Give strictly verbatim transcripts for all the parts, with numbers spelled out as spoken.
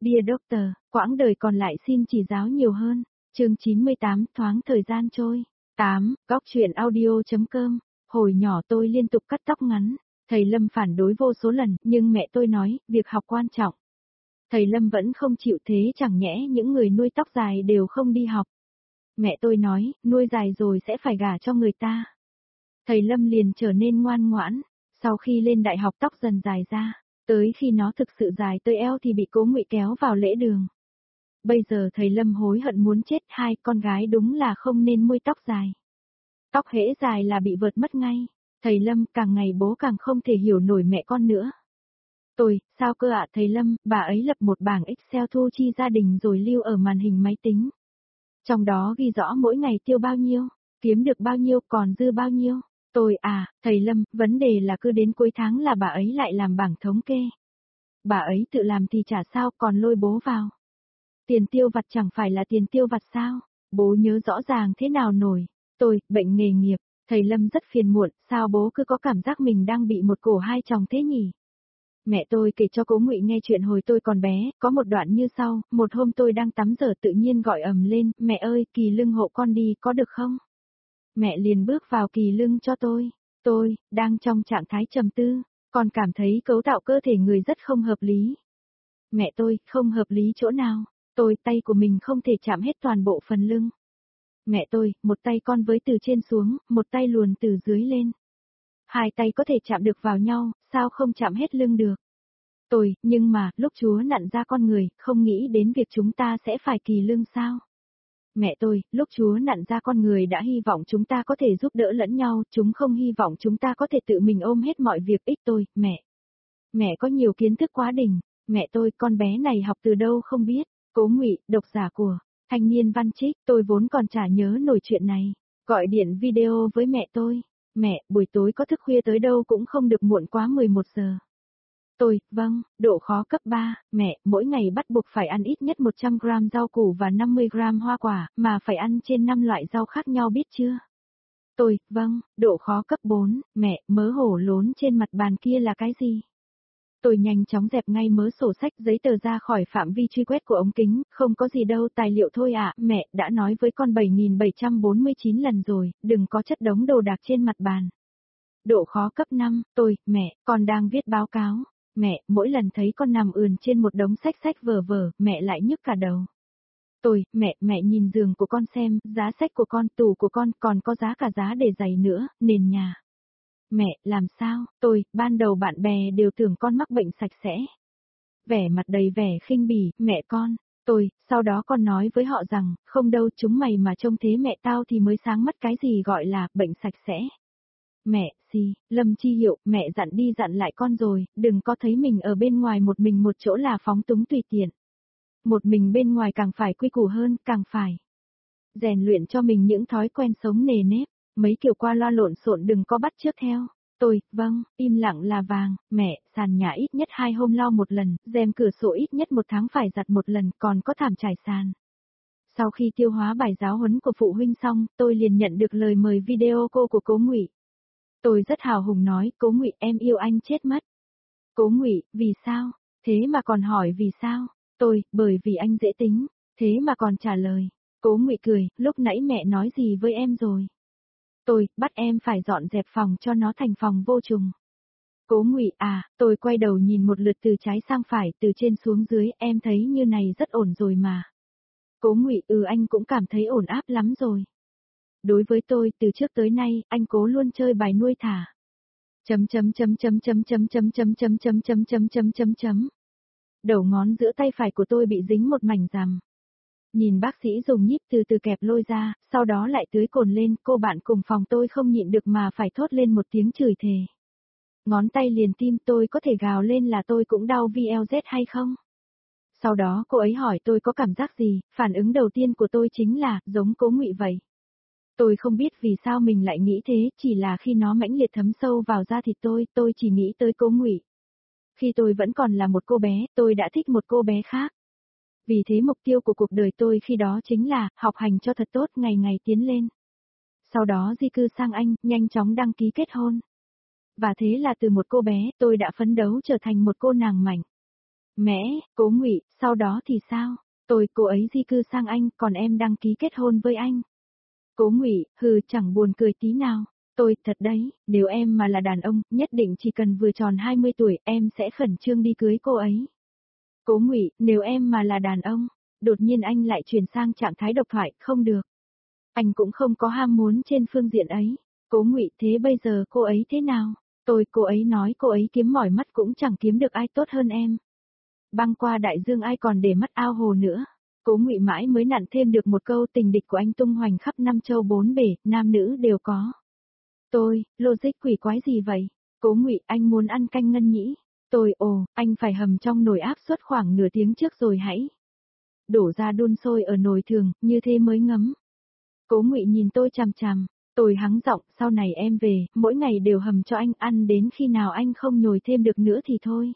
Dear Doctor, quãng đời còn lại xin chỉ giáo nhiều hơn. Chương chín mươi tám, thoáng thời gian trôi. tám. Góc truyện audio.com. Hồi nhỏ tôi liên tục cắt tóc ngắn. Thầy Lâm phản đối vô số lần, nhưng mẹ tôi nói, việc học quan trọng. Thầy Lâm vẫn không chịu, thế chẳng nhẽ những người nuôi tóc dài đều không đi học. Mẹ tôi nói, nuôi dài rồi sẽ phải gả cho người ta. Thầy Lâm liền trở nên ngoan ngoãn. Sau khi lên đại học tóc dần dài ra, tới khi nó thực sự dài tới eo thì bị Cố Ngụy kéo vào lễ đường. Bây giờ thầy Lâm hối hận muốn chết, hai con gái đúng là không nên nuôi tóc dài. Tóc hễ dài là bị vợt mất ngay. Thầy Lâm càng ngày bố càng không thể hiểu nổi mẹ con nữa. Tôi, sao cơ ạ thầy Lâm, bà ấy lập một bảng Excel thu chi gia đình rồi lưu ở màn hình máy tính. Trong đó ghi rõ mỗi ngày tiêu bao nhiêu, kiếm được bao nhiêu, còn dư bao nhiêu. Tôi, à, thầy Lâm, vấn đề là cứ đến cuối tháng là bà ấy lại làm bảng thống kê. Bà ấy tự làm thì chả sao, còn lôi bố vào. Tiền tiêu vặt chẳng phải là tiền tiêu vặt sao? Bố nhớ rõ ràng thế nào nổi. Tôi, bệnh nghề nghiệp, thầy Lâm rất phiền muộn, sao bố cứ có cảm giác mình đang bị một cổ hai chồng thế nhỉ? Mẹ tôi kể cho Cố Ngụy nghe chuyện hồi tôi còn bé, có một đoạn như sau, một hôm tôi đang tắm rửa tự nhiên gọi ầm lên, mẹ ơi, Kỳ Lưng hộ con đi, có được không? Mẹ liền bước vào Kỳ Lưng cho tôi. Tôi, đang trong trạng thái trầm tư, còn cảm thấy cấu tạo cơ thể người rất không hợp lý. Mẹ tôi, không hợp lý chỗ nào? Tôi, tay của mình không thể chạm hết toàn bộ phần lưng. Mẹ tôi, một tay con với từ trên xuống, một tay luồn từ dưới lên. Hai tay có thể chạm được vào nhau, sao không chạm hết lưng được? Tôi, nhưng mà, lúc Chúa nặn ra con người, không nghĩ đến việc chúng ta sẽ phải kỳ lưng sao? Mẹ tôi, lúc Chúa nặn ra con người đã hy vọng chúng ta có thể giúp đỡ lẫn nhau, chúng không hy vọng chúng ta có thể tự mình ôm hết mọi việc. Ích tôi, mẹ. Mẹ có nhiều kiến thức quá đỉnh. Mẹ tôi, con bé này học từ đâu không biết. Cố Ngụy, độc giả của Thanh Niên Văn Trích, tôi vốn còn chả nhớ nổi chuyện này. Gọi điện video với mẹ tôi. Mẹ, buổi tối có thức khuya tới đâu cũng không được muộn quá mười một giờ. Tôi, vâng, độ khó cấp ba, mẹ, mỗi ngày bắt buộc phải ăn ít nhất một trăm gam rau củ và năm mươi gam hoa quả, mà phải ăn trên năm loại rau khác nhau biết chưa? Tôi, vâng, độ khó cấp bốn, mẹ, mớ hổ lốn trên mặt bàn kia là cái gì? Tôi nhanh chóng dẹp ngay mớ sổ sách giấy tờ ra khỏi phạm vi truy quét của ống kính, không có gì đâu, tài liệu thôi ạ, mẹ, đã nói với con bảy nghìn bảy trăm bốn mươi chín lần rồi, đừng có chất đống đồ đạc trên mặt bàn. Độ khó cấp năm, tôi, mẹ, con đang viết báo cáo. Mẹ, mỗi lần thấy con nằm ườn trên một đống sách sách vở vở, mẹ lại nhức cả đầu. Tôi, mẹ, mẹ nhìn giường của con xem, giá sách của con, tủ của con, còn có giá cả giá để giày nữa, nền nhà. Mẹ, làm sao? Tôi, ban đầu bạn bè đều tưởng con mắc bệnh sạch sẽ. Vẻ mặt đầy vẻ khinh bỉ, mẹ con. Tôi, sau đó con nói với họ rằng, không đâu, chúng mày mà trông thế mẹ tao thì mới sáng mắt cái gì gọi là bệnh sạch sẽ. Mẹ, gì, Lâm Chi Hiệu, mẹ dặn đi dặn lại con rồi, đừng có thấy mình ở bên ngoài một mình một chỗ là phóng túng tùy tiện. Một mình bên ngoài càng phải quy củ hơn, càng phải rèn luyện cho mình những thói quen sống nề nếp, mấy kiểu qua loa lộn xộn đừng có bắt chước theo. Tôi, vâng, im lặng là vàng, mẹ, sàn nhà ít nhất hai hôm lau một lần, rèm cửa sổ ít nhất một tháng phải giặt một lần, còn có thảm trải sàn. Sau khi tiêu hóa bài giáo huấn của phụ huynh xong, tôi liền nhận được lời mời video cô của Cố Ngụy. Tôi rất hào hùng nói, Cố Ngụy, em yêu anh chết mất. Cố Ngụy, vì sao? Thế mà còn hỏi vì sao? Tôi, bởi vì anh dễ tính. Thế mà còn trả lời. Cố Ngụy cười, lúc nãy mẹ nói gì với em rồi? Tôi, bắt em phải dọn dẹp phòng cho nó thành phòng vô trùng. Cố Ngụy, à, tôi quay đầu nhìn một lượt từ trái sang phải, từ trên xuống dưới, em thấy như này rất ổn rồi mà. Cố Ngụy, ừ anh cũng cảm thấy ổn áp lắm rồi. Đối với tôi, từ trước tới nay, anh Cố luôn chơi bài nuôi thả. Chấm chấm chấm chấm chấm chấm chấm chấm chấm chấm chấm chấm chấm chấm chấm. Đầu ngón giữa tay phải của tôi bị dính một mảnh rằm. Nhìn bác sĩ dùng nhíp từ từ kẹp lôi ra, sau đó lại tưới cồn lên, cô bạn cùng phòng tôi không nhịn được mà phải thốt lên một tiếng chửi thề. Ngón tay liền tim, tôi có thể gào lên là tôi cũng đau vê lờ rét hay không? Sau đó cô ấy hỏi tôi có cảm giác gì, phản ứng đầu tiên của tôi chính là, giống Cố Ngụy vậy. Tôi không biết vì sao mình lại nghĩ thế, chỉ là khi nó mãnh liệt thấm sâu vào da thịt tôi, tôi chỉ nghĩ tới Cố Ngụy. Khi tôi vẫn còn là một cô bé, tôi đã thích một cô bé khác. Vì thế mục tiêu của cuộc đời tôi khi đó chính là, học hành cho thật tốt, ngày ngày tiến lên. Sau đó di cư sang Anh, nhanh chóng đăng ký kết hôn. Và thế là từ một cô bé, tôi đã phấn đấu trở thành một cô nàng mảnh. Mẹ, Cố Ngụy, sau đó thì sao? Tôi, cô ấy di cư sang Anh, còn em đăng ký kết hôn với anh. Cố Ngụy, hừ, chẳng buồn cười tí nào. Tôi, thật đấy, nếu em mà là đàn ông, nhất định chỉ cần vừa tròn hai mươi tuổi, em sẽ khẩn trương đi cưới cô ấy. Cố Ngụy, nếu em mà là đàn ông, đột nhiên anh lại chuyển sang trạng thái độc thoại, không được. Anh cũng không có ham muốn trên phương diện ấy. Cố Ngụy, thế bây giờ cô ấy thế nào? Tôi, cô ấy nói cô ấy kiếm mỏi mắt cũng chẳng kiếm được ai tốt hơn em. Băng qua đại dương ai còn để mắt ao hồ nữa. Cố Ngụy mãi mới nặn thêm được một câu tình địch của anh tung hoành khắp năm châu bốn bể, nam nữ đều có. Tôi, logic quỷ quái gì vậy? Cố Ngụy, anh muốn ăn canh ngân nhĩ. Tôi, ồ, anh phải hầm trong nồi áp suất khoảng nửa tiếng trước rồi hãy đổ ra đun sôi ở nồi thường, như thế mới ngấm. Cố Ngụy nhìn tôi chằm chằm, tôi hắng giọng, sau này em về, mỗi ngày đều hầm cho anh ăn đến khi nào anh không nhồi thêm được nữa thì thôi.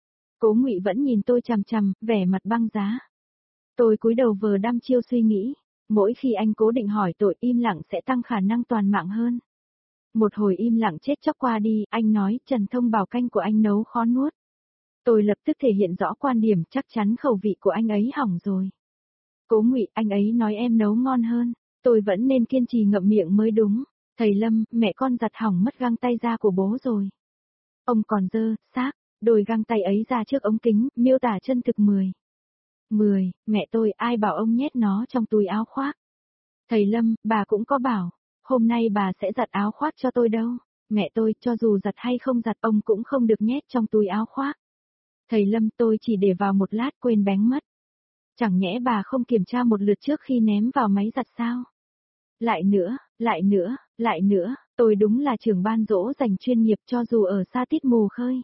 Cố Ngụy vẫn nhìn tôi chằm chằm, vẻ mặt băng giá. Tôi cúi đầu vờ đăm chiêu suy nghĩ, mỗi khi anh cố định hỏi tội im lặng sẽ tăng khả năng toàn mạng hơn. Một hồi im lặng chết chóc qua đi, anh nói, Trần Thông bảo canh của anh nấu khó nuốt. Tôi lập tức thể hiện rõ quan điểm, chắc chắn khẩu vị của anh ấy hỏng rồi. Cố Ngụy, anh ấy nói em nấu ngon hơn, tôi vẫn nên kiên trì ngậm miệng mới đúng. Thầy Lâm, mẹ con giặt hỏng mất găng tay da của bố rồi. Ông còn dơ, xác, đôi găng tay ấy ra trước ống kính, miêu tả chân thực mười. mười, mẹ tôi, ai bảo ông nhét nó trong túi áo khoác. Thầy Lâm, bà cũng có bảo, hôm nay bà sẽ giặt áo khoác cho tôi đâu. Mẹ tôi, cho dù giặt hay không giặt ông cũng không được nhét trong túi áo khoác. Thầy Lâm, tôi chỉ để vào một lát quên bén mất. Chẳng nhẽ bà không kiểm tra một lượt trước khi ném vào máy giặt sao? Lại nữa, lại nữa, lại nữa, tôi đúng là trưởng ban dỗ dành chuyên nghiệp cho dù ở xa tít mù khơi.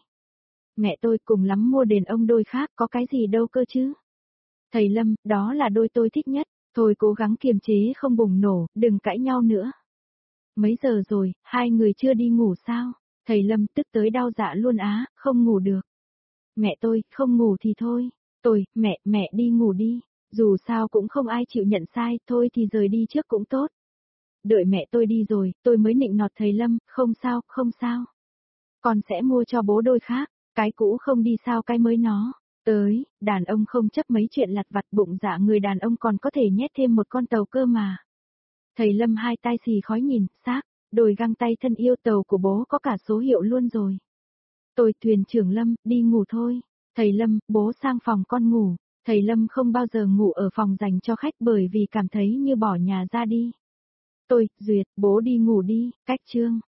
Mẹ tôi cùng lắm mua đền ông đôi khác có cái gì đâu cơ chứ. Thầy Lâm, đó là đôi tôi thích nhất, thôi cố gắng kiềm chế không bùng nổ, đừng cãi nhau nữa. Mấy giờ rồi, hai người chưa đi ngủ sao? Thầy Lâm tức tới đau dạ luôn á, không ngủ được. Mẹ tôi, không ngủ thì thôi. Tôi, mẹ, mẹ đi ngủ đi. Dù sao cũng không ai chịu nhận sai, thôi thì rời đi trước cũng tốt. Đợi mẹ tôi đi rồi, tôi mới nịnh nọt thầy Lâm, không sao, không sao. Con sẽ mua cho bố đôi khác, cái cũ không đi sao cái mới nó. Tới, đàn ông không chấp mấy chuyện lặt vặt bụng dạ người đàn ông còn có thể nhét thêm một con tàu cơ mà. Thầy Lâm hai tay xì khói nhìn, xác, đôi găng tay thân yêu tàu của bố có cả số hiệu luôn rồi. Tôi thuyền trưởng Lâm, đi ngủ thôi. Thầy Lâm, bố sang phòng con ngủ. Thầy Lâm không bao giờ ngủ ở phòng dành cho khách bởi vì cảm thấy như bỏ nhà ra đi. Tôi, duyệt, bố đi ngủ đi, cách chương.